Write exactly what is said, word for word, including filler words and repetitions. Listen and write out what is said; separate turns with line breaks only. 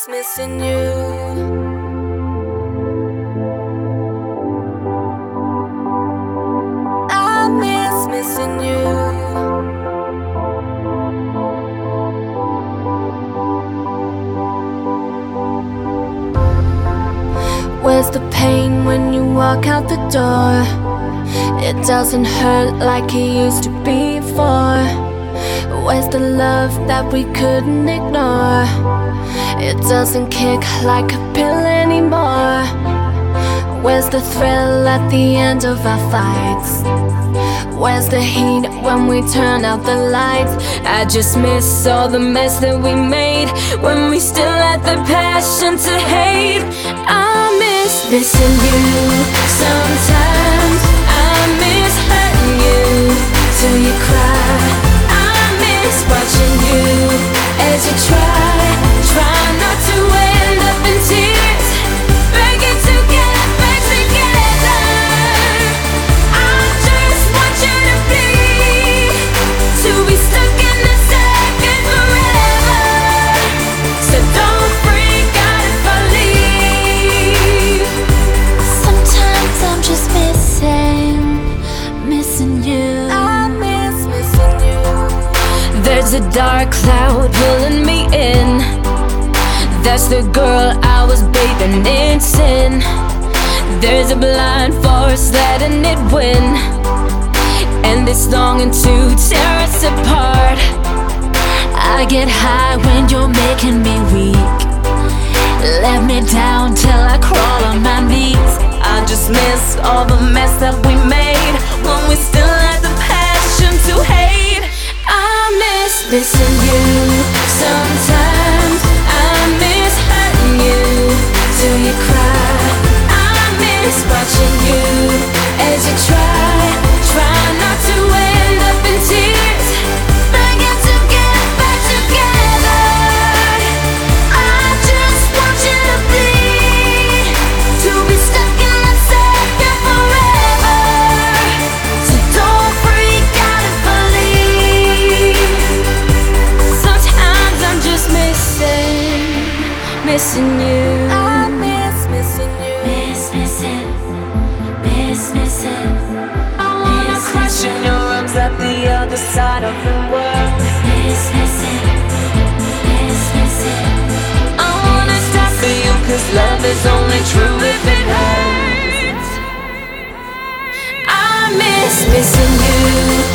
miss missing you. I miss missing you. Where's the pain when you walk out the door? It doesn't hurt like it used to before. Where's the love that we couldn't ignore? It doesn't kick like a pill anymore. Where's the thrill at the end of our fights? Where's the heat when we turn out the lights? I just miss all the mess that we made when we still had the passion to hate. I miss missing you sometimes. I miss hurting you till you cry. I miss watching you as you try, try not to end up in tears, begging to get back together. I just want you to be, to be stuck in the second forever. So don't freak out if I leave.
Sometimes I'm just missing, missing you.
I miss missing you.
There's a dark cloud pulling me in. That's the girl I was bathing in sin. There's a blind force letting it win, and it's longing to tear us apart.
I get high when you're making me weak. Let me down till I crawl on my knees.
I just miss all the mess that we made when we still had the passion to hate. I miss missing you sometimes. I miss hurting you till you cry. I miss watching you as you try, try not to end up in tears, begging to get back together. I just want you to be, to be stuck in the second forever. So don't freak out if I leave. Sometimes I'm just missing, missing you.
I miss missing you.
Miss, missing, miss, missing.
I wanna crash in your arms at the other side of the world.
Miss, missing, miss, missing.
I wanna die for you, cause love is only true if it hurts. I miss missing you